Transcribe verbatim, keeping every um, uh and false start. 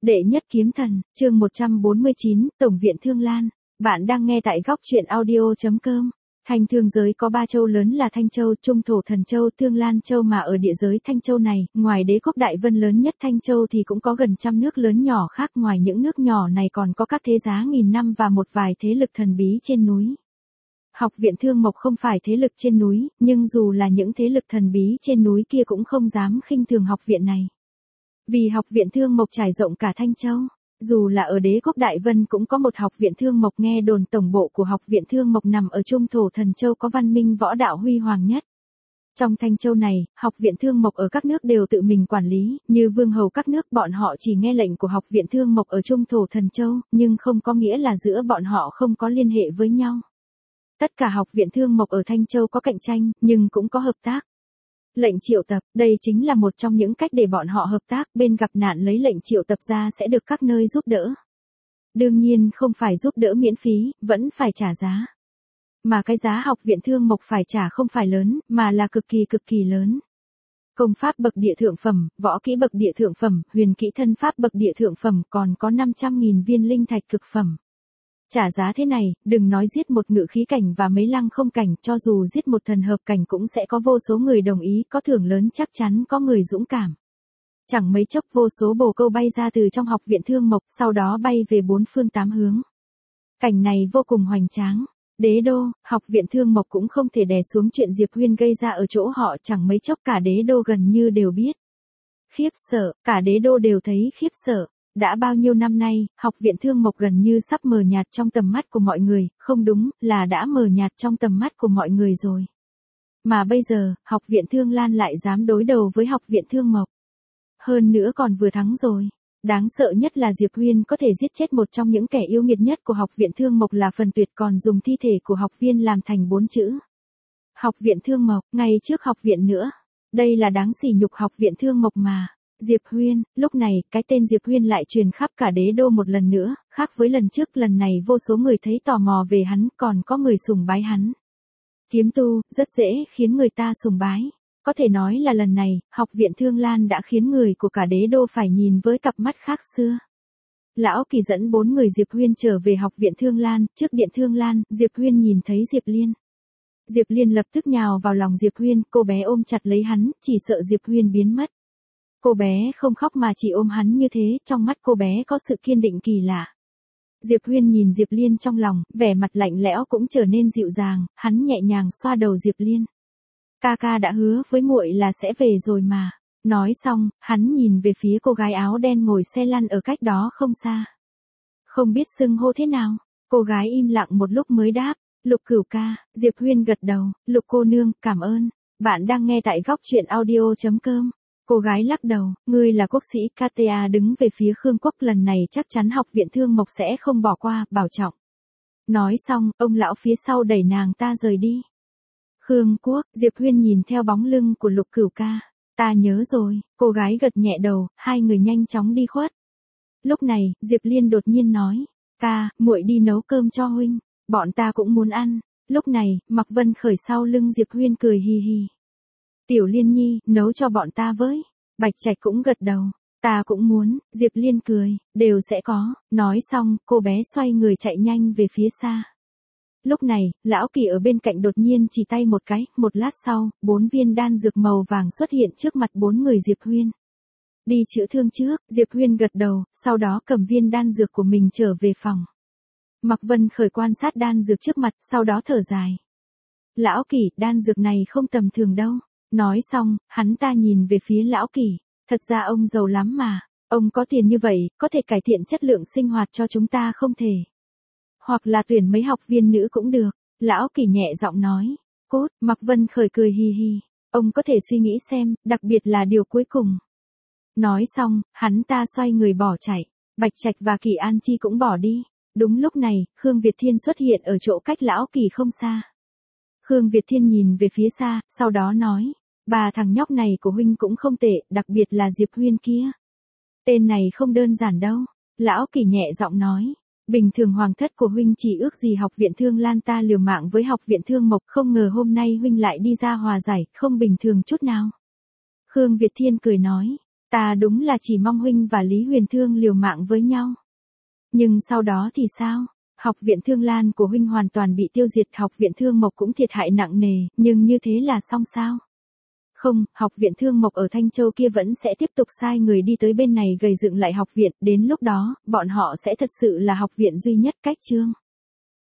Đệ nhất kiếm thần, chương một trăm bốn mươi chín, Tổng viện Thương Lan. Bạn đang nghe tại góc truyện audio chấm com. Thanh thương giới có ba châu lớn là Thanh Châu, Trung Thổ Thần Châu, Thương Lan Châu, mà ở địa giới Thanh Châu này, ngoài đế quốc Đại Vân lớn nhất Thanh Châu thì cũng có gần trăm nước lớn nhỏ khác. Ngoài những nước nhỏ này còn có các thế giá nghìn năm và một vài thế lực thần bí trên núi. Học viện Thương Mộc không phải thế lực trên núi, nhưng dù là những thế lực thần bí trên núi kia cũng không dám khinh thường học viện này. Vì học viện Thương Mộc trải rộng cả Thanh Châu, dù là ở đế quốc Đại Vân cũng có một học viện Thương Mộc. Nghe đồn tổng bộ của học viện Thương Mộc nằm ở Trung Thổ Thần Châu, có văn minh võ đạo huy hoàng nhất. Trong Thanh Châu này, học viện Thương Mộc ở các nước đều tự mình quản lý, như vương hầu các nước bọn họ chỉ nghe lệnh của học viện Thương Mộc ở Trung Thổ Thần Châu, nhưng không có nghĩa là giữa bọn họ không có liên hệ với nhau. Tất cả học viện Thương Mộc ở Thanh Châu có cạnh tranh, nhưng cũng có hợp tác. Lệnh triệu tập, đây chính là một trong những cách để bọn họ hợp tác, bên gặp nạn lấy lệnh triệu tập ra sẽ được các nơi giúp đỡ. Đương nhiên không phải giúp đỡ miễn phí, vẫn phải trả giá. Mà cái giá học viện Thương Mộc phải trả không phải lớn, mà là cực kỳ cực kỳ lớn. Công pháp bậc địa thượng phẩm, võ kỹ bậc địa thượng phẩm, huyền kỹ thân pháp bậc địa thượng phẩm, còn có năm trăm nghìn viên linh thạch cực phẩm. Trả giá thế này, đừng nói giết một ngự khí cảnh và mấy lăng không cảnh, cho dù giết một thần hợp cảnh cũng sẽ có vô số người đồng ý, có thưởng lớn chắc chắn có người dũng cảm. Chẳng mấy chốc vô số bồ câu bay ra từ trong học viện Thương Mộc, sau đó bay về bốn phương tám hướng. Cảnh này vô cùng hoành tráng. Đế đô, học viện Thương Mộc cũng không thể đè xuống chuyện Diệp Huyên gây ra ở chỗ họ, chẳng mấy chốc cả đế đô gần như đều biết. Khiếp sợ, cả đế đô đều thấy khiếp sợ. Đã bao nhiêu năm nay, học viện Thương Mộc gần như sắp mờ nhạt trong tầm mắt của mọi người, không đúng, là đã mờ nhạt trong tầm mắt của mọi người rồi. Mà bây giờ, học viện Thương Lan lại dám đối đầu với học viện Thương Mộc. Hơn nữa còn vừa thắng rồi. Đáng sợ nhất là Diệp Huyên có thể giết chết một trong những kẻ yêu nghiệt nhất của học viện Thương Mộc là Phần Tuyệt, còn dùng thi thể của học viên làm thành bốn chữ. Học viện Thương Mộc, ngay trước học viện nữa. Đây là đáng sỉ nhục học viện Thương Mộc mà. Diệp Huyên, lúc này, cái tên Diệp Huyên lại truyền khắp cả đế đô một lần nữa, khác với lần trước, lần này vô số người thấy tò mò về hắn, còn có người sùng bái hắn. Kiếm tu, rất dễ khiến người ta sùng bái. Có thể nói là lần này, học viện Thương Lan đã khiến người của cả đế đô phải nhìn với cặp mắt khác xưa. Lão Kỳ dẫn bốn người Diệp Huyên trở về học viện Thương Lan, trước điện Thương Lan, Diệp Huyên nhìn thấy Diệp Liên. Diệp Liên lập tức nhào vào lòng Diệp Huyên, cô bé ôm chặt lấy hắn, chỉ sợ Diệp Huyên biến mất. Cô bé không khóc mà chỉ ôm hắn như thế, trong mắt cô bé có sự kiên định kỳ lạ. Diệp Huyên nhìn Diệp Liên trong lòng, vẻ mặt lạnh lẽo cũng trở nên dịu dàng, hắn nhẹ nhàng xoa đầu Diệp Liên. Ca ca đã hứa với muội là sẽ về rồi mà. Nói xong, hắn nhìn về phía cô gái áo đen ngồi xe lăn ở cách đó không xa. Không biết xưng hô thế nào, cô gái im lặng một lúc mới đáp, Lục Cửu ca. Diệp Huyên gật đầu, Lục cô nương, cảm ơn. Bạn đang nghe tại góc truyện audio chấm com. Cô gái lắc đầu, ngươi là quốc sĩ. Katia đứng về phía Khương Quốc, lần này chắc chắn học viện Thương Mộc sẽ không bỏ qua, bảo trọng. Nói xong, ông lão phía sau đẩy nàng ta rời đi. Khương Quốc, Diệp Huyên nhìn theo bóng lưng của Lục Cửu ca. Ta nhớ rồi, cô gái gật nhẹ đầu, hai người nhanh chóng đi khuất. Lúc này, Diệp Liên đột nhiên nói, ca, muội đi nấu cơm cho huynh, bọn ta cũng muốn ăn. Lúc này, Mạc Vân Khởi sau lưng Diệp Huyên cười hì hì. Tiểu Liên nhi, nấu cho bọn ta với. Bạch Trạch cũng gật đầu, ta cũng muốn. Diệp Liên cười, đều sẽ có. Nói xong, cô bé xoay người chạy nhanh về phía xa. Lúc này, Lão Kỳ ở bên cạnh đột nhiên chỉ tay một cái, một lát sau, bốn viên đan dược màu vàng xuất hiện trước mặt bốn người Diệp Huyên. Đi chữa thương trước, Diệp Huyên gật đầu, sau đó cầm viên đan dược của mình trở về phòng. Mạc Vân Khởi quan sát đan dược trước mặt, sau đó thở dài. Lão Kỳ, đan dược này không tầm thường đâu. Nói xong, hắn ta nhìn về phía Lão Kỳ, thật ra ông giàu lắm mà, ông có tiền như vậy, có thể cải thiện chất lượng sinh hoạt cho chúng ta không thể. Hoặc là tuyển mấy học viên nữ cũng được, Lão Kỳ nhẹ giọng nói. Cốt, Mạc Vân Khởi cười hì hì, ông có thể suy nghĩ xem, đặc biệt là điều cuối cùng. Nói xong, hắn ta xoay người bỏ chạy, Bạch Trạch và Kỳ An Chi cũng bỏ đi. Đúng lúc này, Khương Việt Thiên xuất hiện ở chỗ cách Lão Kỳ không xa. Khương Việt Thiên nhìn về phía xa, sau đó nói, bà thằng nhóc này của huynh cũng không tệ, đặc biệt là Diệp Huyên kia. Tên này không đơn giản đâu. Lão Kỳ nhẹ giọng nói, bình thường hoàng thất của huynh chỉ ước gì học viện Thương Lan ta liều mạng với học viện Thương Mộc, không ngờ hôm nay huynh lại đi ra hòa giải, không bình thường chút nào. Khương Việt Thiên cười nói, Ta đúng là chỉ mong huynh và Lý Huyền Thương liều mạng với nhau. Nhưng sau đó thì sao? Học viện Thương Lan của huynh hoàn toàn bị tiêu diệt, học viện Thương Mộc cũng thiệt hại nặng nề, nhưng như thế là xong sao? Không, học viện Thương Mộc ở Thanh Châu kia vẫn sẽ tiếp tục sai người đi tới bên này gầy dựng lại học viện, đến lúc đó, bọn họ sẽ thật sự là học viện duy nhất cách chương.